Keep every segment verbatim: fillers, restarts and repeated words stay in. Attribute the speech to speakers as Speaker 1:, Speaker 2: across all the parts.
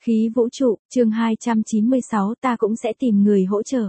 Speaker 1: Khí vũ trụ, chương hai trăm chín mươi sáu ta cũng sẽ tìm người hỗ trợ.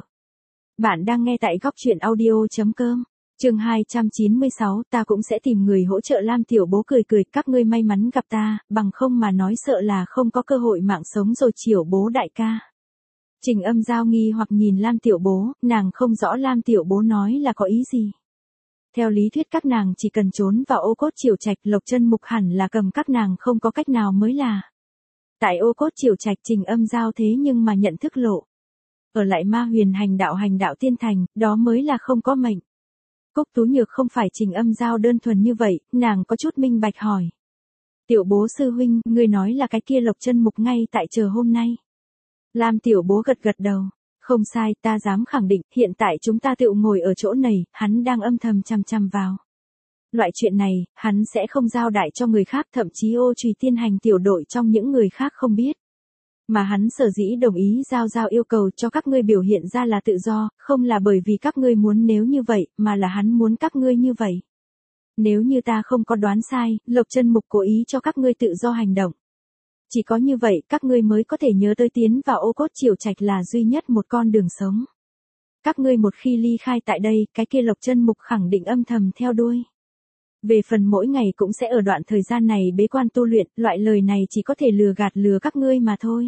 Speaker 1: Bạn đang nghe tại góc truyện audio.com. Chương hai trăm chín mươi sáu ta cũng sẽ tìm người hỗ trợ. Lam Tiểu Bố cười cười, các ngươi may mắn gặp ta, bằng không mà nói sợ là không có cơ hội mạng sống rồi. Chiểu Bố đại ca. Trình Âm Giao nghi hoặc nhìn Lam Tiểu Bố, nàng không rõ Lam Tiểu Bố nói là có ý gì. Theo lý thuyết các nàng chỉ cần trốn vào Ô Cốt Triều Trạch, Lộc Chân Mục hẳn là cầm các nàng không có cách nào mới là. Tại Ô Cốt Triều Trạch Trình Âm Giao thế nhưng mà nhận thức lộ. Ở lại Ma Huyền hành đạo hành đạo tiên thành, đó mới là không có mệnh. Cúc Tú Nhược không phải Trình Âm Giao đơn thuần như vậy, nàng có chút minh bạch hỏi. Tiểu Bố sư huynh, ngươi nói là cái kia Lộc Chân Mục ngay tại chờ hôm nay. Lam Tiểu Bố gật gật đầu. Không sai, ta dám khẳng định, hiện tại chúng ta tựu ngồi ở chỗ này, hắn đang âm thầm chăm chăm vào. Loại chuyện này, hắn sẽ không giao đại cho người khác, thậm chí Ô Trùy Tiên hành tiểu đội trong những người khác không biết. Mà hắn sở dĩ đồng ý giao giao yêu cầu cho các ngươi biểu hiện ra là tự do, không là bởi vì các ngươi muốn nếu như vậy, mà là hắn muốn các ngươi như vậy. Nếu như ta không có đoán sai, Lộc Chân Mục cố ý cho các ngươi tự do hành động. Chỉ có như vậy các ngươi mới có thể nhớ tới tiến vào Ô Cốt Triều Trạch là duy nhất một con đường sống. Các ngươi một khi ly khai tại đây, cái kia Lộc Chân Mục khẳng định âm thầm theo đuôi. Về phần mỗi ngày cũng sẽ ở đoạn thời gian này bế quan tu luyện, loại lời này chỉ có thể lừa gạt lừa các ngươi mà thôi.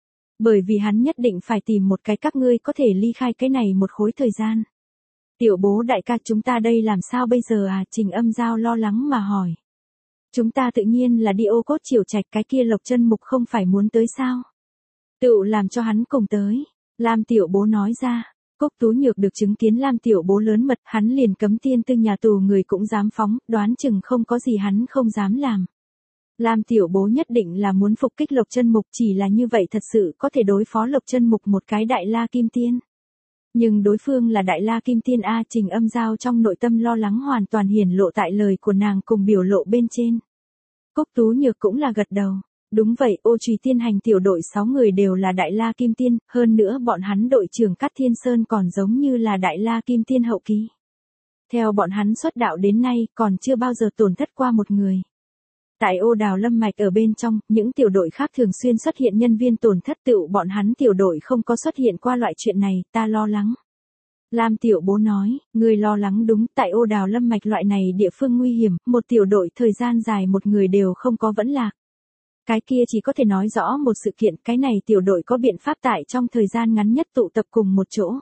Speaker 1: Bởi vì hắn nhất định phải tìm một cái các ngươi có thể ly khai cái này một khối thời gian. Tiểu Bố đại ca, chúng ta đây làm sao bây giờ à? Trình Âm Giao lo lắng mà hỏi. Chúng ta tự nhiên là đi Ô Cốt Triều Trạch, cái kia Lộc Chân Mục không phải muốn tới sao? Tựu làm cho hắn cùng tới. Lam Tiểu Bố nói ra. Cúc Tú Nhược được chứng kiến Lam Tiểu Bố lớn mật, hắn liền cấm tiên tư nhà tù người cũng dám phóng, đoán chừng không có gì hắn không dám làm. Lam Tiểu Bố nhất định là muốn phục kích Lộc Chân Mục, chỉ là như vậy thật sự có thể đối phó Lộc Chân Mục một cái Đại La Kim Tiên. Nhưng đối phương là Đại La Kim Tiên a, Trình Âm Giao trong nội tâm lo lắng hoàn toàn hiển lộ tại lời của nàng cùng biểu lộ bên trên. Cúc Tú Nhược cũng là gật đầu. Đúng vậy, Ô Trùy Tiên hành tiểu đội sáu người đều là Đại La Kim Tiên, hơn nữa bọn hắn đội trưởng Cát Thiên Sơn còn giống như là Đại La Kim Tiên hậu kỳ. Theo bọn hắn xuất đạo đến nay, còn chưa bao giờ tổn thất qua một người. Tại Ô Đào Lâm Mạch ở bên trong, những tiểu đội khác thường xuyên xuất hiện nhân viên tổn thất, tựu bọn hắn tiểu đội không có xuất hiện qua loại chuyện này, ta lo lắng. Lam Tiểu Bố nói, người lo lắng đúng, tại Ô Đào Lâm Mạch loại này địa phương nguy hiểm, một tiểu đội thời gian dài một người đều không có vẫn lạc. Cái kia chỉ có thể nói rõ một sự kiện, cái này tiểu đội có biện pháp tại trong thời gian ngắn nhất tụ tập cùng một chỗ.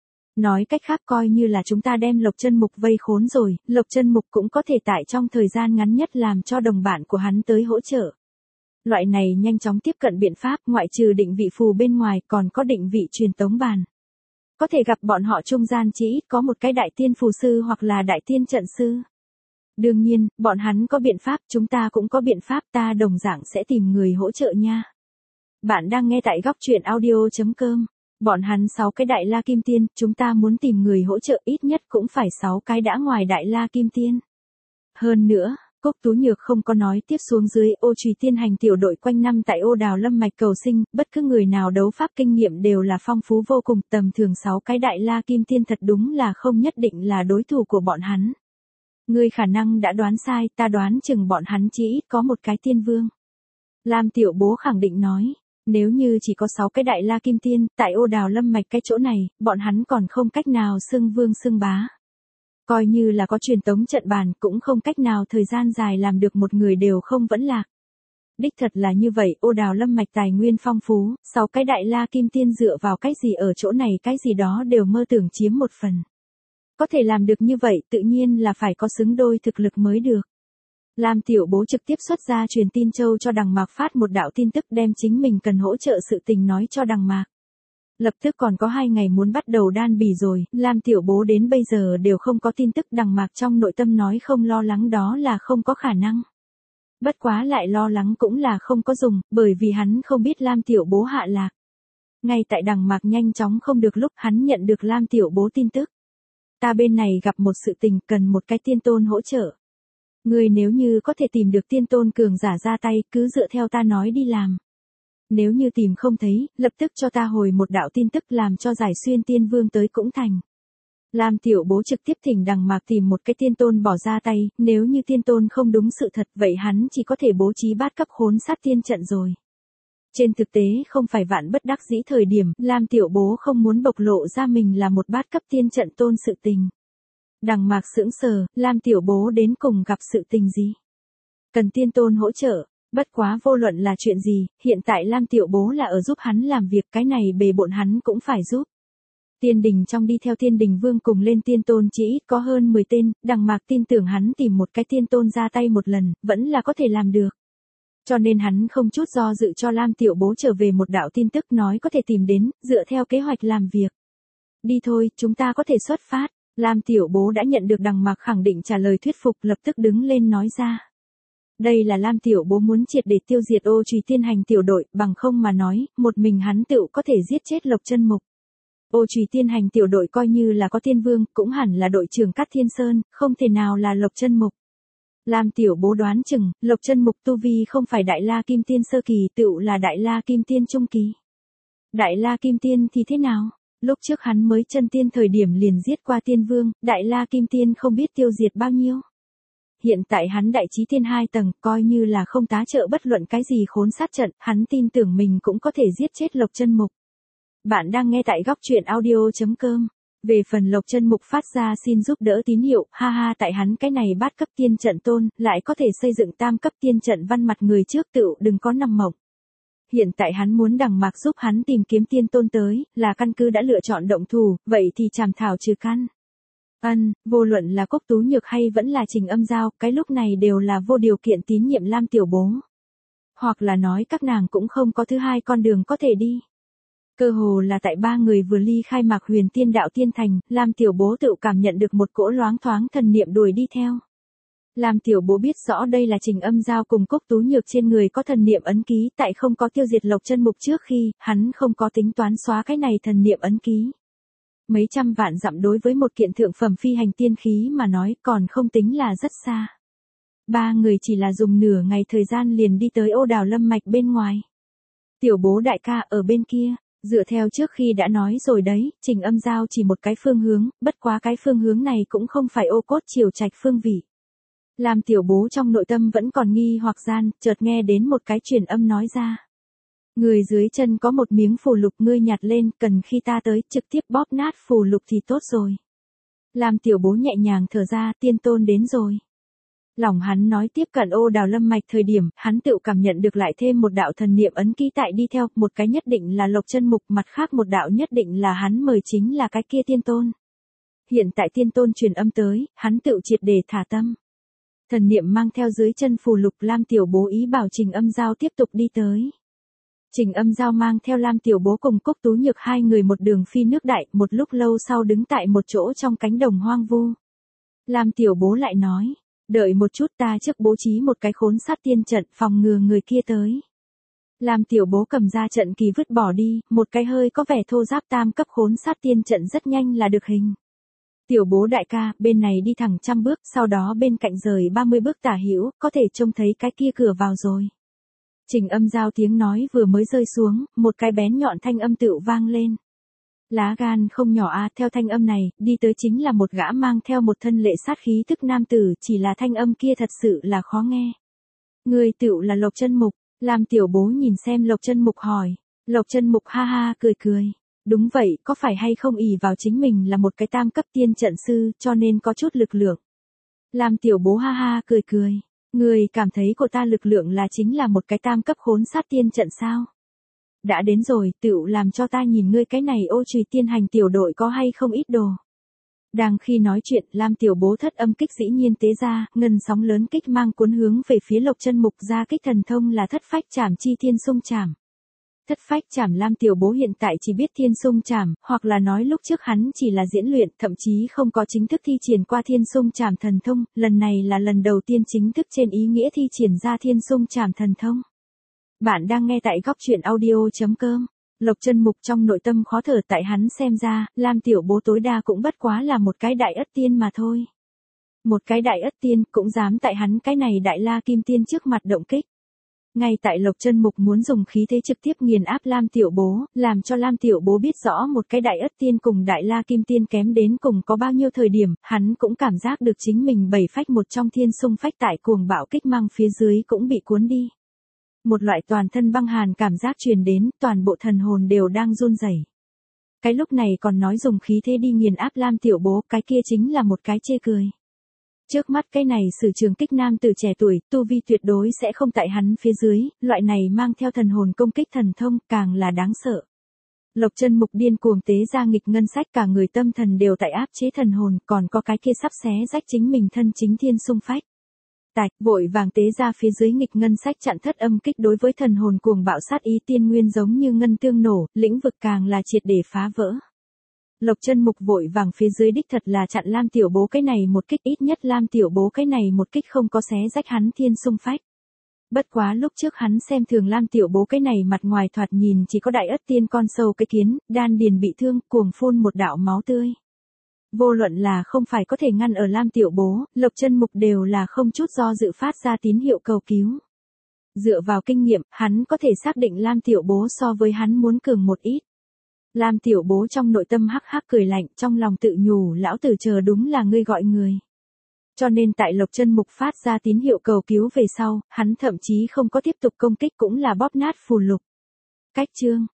Speaker 1: Nói cách khác coi như là chúng ta đem Lộc Chân Mục vây khốn rồi, Lộc Chân Mục cũng có thể tại trong thời gian ngắn nhất làm cho đồng bạn của hắn tới hỗ trợ. Loại này nhanh chóng tiếp cận biện pháp, ngoại trừ định vị phù bên ngoài còn có định vị truyền tống bàn. Có thể gặp bọn họ trung gian chỉ ít có một cái đại tiên phù sư hoặc là đại tiên trận sư. Đương nhiên, bọn hắn có biện pháp, chúng ta cũng có biện pháp, ta đồng dạng sẽ tìm người hỗ trợ nha. Bạn đang nghe tại góc truyện audio.com. Bọn hắn sáu cái Đại La Kim Tiên, chúng ta muốn tìm người hỗ trợ ít nhất cũng phải sáu cái đã ngoài Đại La Kim Tiên. Hơn nữa, Cúc Tú Nhược không có nói tiếp xuống dưới. Ô Trùy Tiên hành tiểu đội quanh năm tại Ô Đào Lâm Mạch cầu sinh, bất cứ người nào đấu pháp kinh nghiệm đều là phong phú vô cùng, tầm thường sáu cái Đại La Kim Tiên thật đúng là không nhất định là đối thủ của bọn hắn. Ngươi khả năng đã đoán sai, ta đoán chừng bọn hắn chỉ ít có một cái tiên vương. Lam Tiểu Bố khẳng định nói, nếu như chỉ có sáu cái Đại La Kim Tiên, tại Ô Đào Lâm Mạch cái chỗ này, bọn hắn còn không cách nào xưng vương xưng bá. Coi như là có truyền tống trận bàn cũng không cách nào thời gian dài làm được một người đều không vẫn lạc. Đích thật là như vậy, Ô Đào Lâm Mạch tài nguyên phong phú, sáu cái Đại La Kim Tiên dựa vào cái gì ở chỗ này cái gì đó đều mơ tưởng chiếm một phần. Có thể làm được như vậy tự nhiên là phải có xứng đôi thực lực mới được. Lam Tiểu Bố trực tiếp xuất ra truyền tin châu cho Đằng Mạc phát một đạo tin tức đem chính mình cần hỗ trợ sự tình nói cho Đằng Mạc. Lập tức còn có hai ngày muốn bắt đầu đan bì rồi, Lam Tiểu Bố đến bây giờ đều không có tin tức. Đằng Mạc trong nội tâm nói không lo lắng đó là không có khả năng. Bất quá lại lo lắng cũng là không có dùng, bởi vì hắn không biết Lam Tiểu Bố hạ lạc. Ngay tại Đằng Mạc nhanh chóng không được lúc hắn nhận được Lam Tiểu Bố tin tức. Ta bên này gặp một sự tình cần một cái tiên tôn hỗ trợ. Ngươi nếu như có thể tìm được tiên tôn cường giả ra tay, cứ dựa theo ta nói đi làm. Nếu như tìm không thấy, lập tức cho ta hồi một đạo tin tức làm cho Giải Xuyên Tiên Vương tới cũng thành. Lam Tiểu Bố trực tiếp thỉnh Đằng Mạc tìm một cái tiên tôn bỏ ra tay, nếu như tiên tôn không đúng sự thật vậy hắn chỉ có thể bố trí bát cấp khốn sát tiên trận rồi. Trên thực tế không phải vạn bất đắc dĩ thời điểm, Lam Tiểu Bố không muốn bộc lộ ra mình là một bát cấp tiên trận tôn sự tình. Đằng Mạc sững sờ, Lam Tiểu Bố đến cùng gặp sự tình gì? Cần tiên tôn hỗ trợ, bất quá vô luận là chuyện gì, hiện tại Lam Tiểu Bố là ở giúp hắn làm việc, cái này bề bộn hắn cũng phải giúp. Tiên đình trong đi theo Tiên Đình Vương cùng lên tiên tôn chỉ ít có hơn mười tên, Đằng Mạc tin tưởng hắn tìm một cái tiên tôn ra tay một lần, vẫn là có thể làm được. Cho nên hắn không chút do dự cho Lam Tiểu Bố trở về một đạo tin tức nói có thể tìm đến, dựa theo kế hoạch làm việc. Đi thôi, chúng ta có thể xuất phát. Lam Tiểu Bố đã nhận được Đằng Mạc khẳng định trả lời thuyết phục, lập tức đứng lên nói ra. Đây là Lam Tiểu Bố muốn triệt để tiêu diệt Ô Trùy Tiên Hành tiểu đội, bằng không mà nói, một mình hắn tựu có thể giết chết Lộc Chân Mục. Ô Trùy Tiên Hành tiểu đội coi như là có tiên vương, cũng hẳn là đội trưởng Cát Thiên Sơn, không thể nào là Lộc Chân Mục. Lam Tiểu Bố đoán chừng, Lộc Chân Mục tu vi không phải Đại La Kim Tiên sơ kỳ, tựu là Đại La Kim Tiên trung kỳ. Đại La Kim Tiên thì thế nào? Lúc trước hắn mới chân tiên thời điểm liền giết qua tiên vương, Đại La Kim Tiên không biết tiêu diệt bao nhiêu. Hiện tại hắn đại chí tiên hai tầng, coi như là không tá trợ bất luận cái gì khốn sát trận, hắn tin tưởng mình cũng có thể giết chết Lộc Chân Mục. Bạn đang nghe tại góc truyện audio chấm com. Về phần Lộc Chân Mục phát ra xin giúp đỡ tín hiệu, ha ha, tại hắn cái này bát cấp tiên trận tôn, lại có thể xây dựng tam cấp tiên trận văn mặt người trước tựu đừng có nằm mộng. Hiện tại hắn muốn Đằng Mạc giúp hắn tìm kiếm tiên tôn tới, là căn cứ đã lựa chọn động thủ, vậy thì chảm thảo trừ căn. Ân, vô luận là Cốc Tú Nhược hay vẫn là Trình Âm Giao, cái lúc này đều là vô điều kiện tín nhiệm Lam Tiểu Bố. Hoặc là nói các nàng cũng không có thứ hai con đường có thể đi. Cơ hồ là tại ba người vừa ly khai Mạc Huyền Tiên Đạo Tiên Thành, Lam Tiểu Bố tự cảm nhận được một cỗ loáng thoáng thần niệm đuổi đi theo. Lam Tiểu Bố biết rõ đây là Trình Âm Giao cùng Cốc Tú Nhược trên người có thần niệm ấn ký, tại không có tiêu diệt Lộc Chân Mục trước khi, hắn không có tính toán xóa cái này thần niệm ấn ký. Mấy trăm vạn dặm đối với một kiện thượng phẩm phi hành tiên khí mà nói còn không tính là rất xa. Ba người chỉ là dùng nửa ngày thời gian liền đi tới Ô Đào Lâm Mạch bên ngoài. Tiểu Bố đại ca ở bên kia, dựa theo trước khi đã nói rồi đấy, Trình Âm Giao chỉ một cái phương hướng, bất quá cái phương hướng này cũng không phải Ô Cốt Triều Trạch phương vị. Làm Tiểu Bố trong nội tâm vẫn còn nghi hoặc gian, chợt nghe đến một cái truyền âm nói ra. Người dưới chân có một miếng phù lục, ngươi nhặt lên, cần khi ta tới, trực tiếp bóp nát phù lục thì tốt rồi. Làm Tiểu Bố nhẹ nhàng thở ra, tiên tôn đến rồi. Lòng hắn nói tiếp cận Ô Đào Lâm Mạch thời điểm, hắn tự cảm nhận được lại thêm một đạo thần niệm ấn ký tại đi theo, một cái nhất định là Lộc Chân Mục, mặt khác một đạo nhất định là hắn mời chính là cái kia tiên tôn. Hiện tại tiên tôn truyền âm tới, hắn tự triệt để thả tâm. Thần niệm mang theo dưới chân phù lục, Lam Tiểu Bố ý bảo Trình Âm Giao tiếp tục đi tới. Trình Âm Giao mang theo Lam Tiểu Bố cùng Cốc Tú Nhược hai người một đường phi nước đại, một lúc lâu sau đứng tại một chỗ trong cánh đồng hoang vu. Lam Tiểu Bố lại nói, đợi một chút, ta trước bố trí một cái khốn sát tiên trận phòng ngừa người kia tới. Lam Tiểu Bố cầm ra trận kỳ vứt bỏ đi, một cái hơi có vẻ thô ráp tam cấp khốn sát tiên trận rất nhanh là được hình. Tiểu Bố đại ca, bên này đi thẳng trăm bước, sau đó bên cạnh rời ba mươi bước tả hữu, có thể trông thấy cái kia cửa vào rồi. Trình Âm Giao tiếng nói vừa mới rơi xuống, một cái bén nhọn thanh âm tựu vang lên. Lá gan không nhỏ a, theo thanh âm này, đi tới chính là một gã mang theo một thân lệ sát khí tức nam tử, chỉ là thanh âm kia thật sự là khó nghe. Người tựu là Lộc Chân Mục, làm Tiểu Bố nhìn xem Lộc Chân Mục hỏi. Lộc Chân Mục ha ha cười cười. Đúng vậy, có phải hay không ỷ vào chính mình là một cái tam cấp tiên trận sư, cho nên có chút lực lượng. Làm Tiểu Bố ha ha cười cười. Người cảm thấy của ta lực lượng là chính là một cái tam cấp khốn sát tiên trận sao? Đã đến rồi, tựu làm cho ta nhìn ngươi cái này Ô Trùy Tiên Hành tiểu đội có hay không ít đồ. Đang khi nói chuyện, Lam Tiểu Bố thất âm kích dĩ nhiên tế ra, ngân sóng lớn kích mang cuốn hướng về phía Lộc Chân Mục, ra kích thần thông là thất phách trảm chi thiên xung trảm. Thất phách trảm Lam Tiểu Bố hiện tại chỉ biết thiên xung trảm, hoặc là nói lúc trước hắn chỉ là diễn luyện, thậm chí không có chính thức thi triển qua thiên xung trảm thần thông, lần này là lần đầu tiên chính thức trên ý nghĩa thi triển ra thiên xung trảm thần thông. Bạn đang nghe tại góc truyện audio chấm com. Lộc Chân Mục trong nội tâm khó thở, tại hắn xem ra, Lam Tiểu Bố tối đa cũng bất quá là một cái đại ất tiên mà thôi. Một cái đại ất tiên cũng dám tại hắn cái này Đại La Kim Tiên trước mặt động kích. Ngay tại Lộc Chân Mục muốn dùng khí thế trực tiếp nghiền áp Lam Tiểu Bố, làm cho Lam Tiểu Bố biết rõ một cái đại ất tiên cùng Đại La Kim Tiên kém đến cùng có bao nhiêu thời điểm, hắn cũng cảm giác được chính mình bảy phách một trong thiên xung phách tại cuồng bạo kích mang phía dưới cũng bị cuốn đi. Một loại toàn thân băng hàn cảm giác truyền đến, toàn bộ thần hồn đều đang run rẩy. Cái lúc này còn nói dùng khí thế đi nghiền áp Lam Tiểu Bố, cái kia chính là một cái chê cười. Trước mắt cái này sử trường kích nam tử trẻ tuổi, tu vi tuyệt đối sẽ không tại hắn phía dưới, loại này mang theo thần hồn công kích thần thông, càng là đáng sợ. Lộc Chân Mục điên cuồng tế ra nghịch ngân sách, cả người tâm thần đều tại áp chế thần hồn, còn có cái kia sắp xé rách chính mình thân chính thiên xung phách. Tạch, vội vàng tế ra phía dưới nghịch ngân sách chặn thất âm kích, đối với thần hồn cuồng bạo sát ý tiên nguyên giống như ngân tương nổ, lĩnh vực càng là triệt để phá vỡ. Lộc Chân Mục vội vàng phía dưới đích thật là chặn Lam Tiểu Bố cái này một kích, ít nhất Lam Tiểu Bố cái này một kích không có xé rách hắn thiên xung phách. Bất quá lúc trước hắn xem thường Lam Tiểu Bố cái này mặt ngoài thoạt nhìn chỉ có đại ất tiên con sâu cái kiến, đan điền bị thương, cuồng phun một đạo máu tươi. Vô luận là không phải có thể ngăn ở Lam Tiểu Bố, Lộc Chân Mục đều là không chút do dự phát ra tín hiệu cầu cứu. Dựa vào kinh nghiệm, hắn có thể xác định Lam Tiểu Bố so với hắn muốn cường một ít. Lam Tiểu Bố trong nội tâm hắc hắc cười lạnh, trong lòng tự nhủ lão tử chờ đúng là ngươi gọi người. Cho nên tại Lộc Chân Mục phát ra tín hiệu cầu cứu về sau, hắn thậm chí không có tiếp tục công kích, cũng là bóp nát phù lục. Cách chương